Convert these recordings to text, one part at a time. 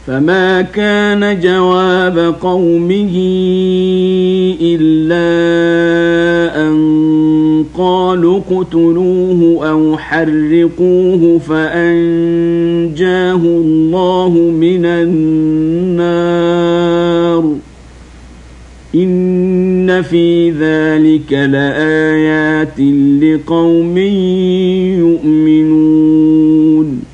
فما كان جواب قومه إلا أن قالوا اقتلوه أو حرقوه فأنجاه الله من النار إن في ذلك لآيات لقوم يؤمنون.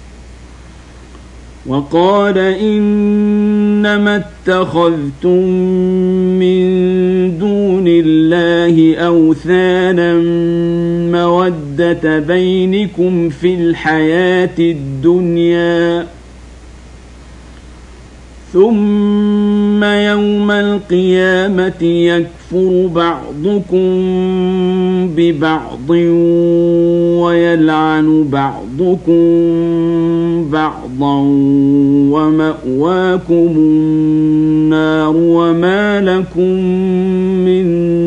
وقال إنما اتخذتم من دون الله أوثانا مودة بينكم في الحياة الدنيا ثم يوم القيامة يكفر بعضكم ببعض ويلعن بعضكم بعضا ومأواكم النار وما لكم من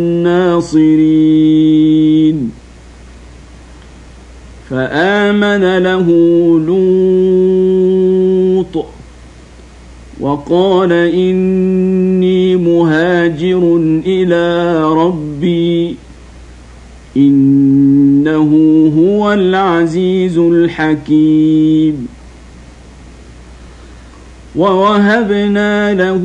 ناصرين. فآمن له لوط وقال إني مهاجر إلى ربي إنه هو العزيز الحكيم. ووهبنا له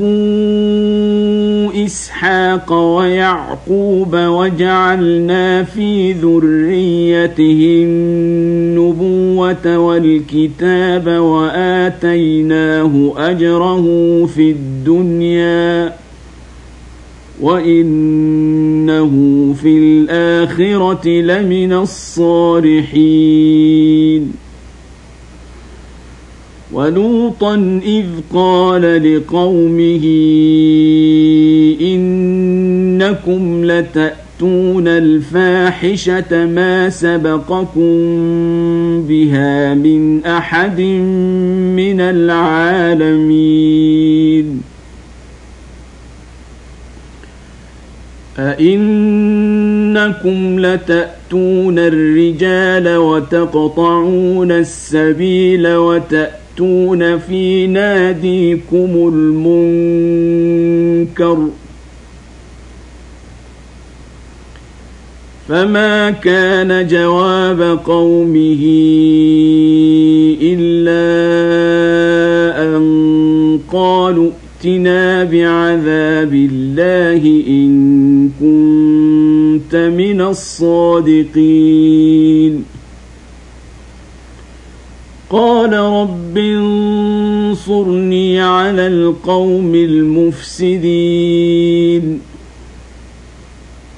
إسحاق ويعقوب وجعلنا في ذريته النبوة والكتاب وآتيناه أجره في الدنيا وإنه في الآخرة لمن الصالحين. ولوطا إذ قال لقومه إنكم لتأتون الفاحشة ما سبقكم بها من أحد من العالمين أئنكم لتأتون الرجال وتقطعون السبيل وتأتون في ناديكم المنكر فما كان جواب قومه إلا أن قالوا ائتنا بعذاب الله إن كنت من الصادقين. قال رب انصرني على القوم المفسدين.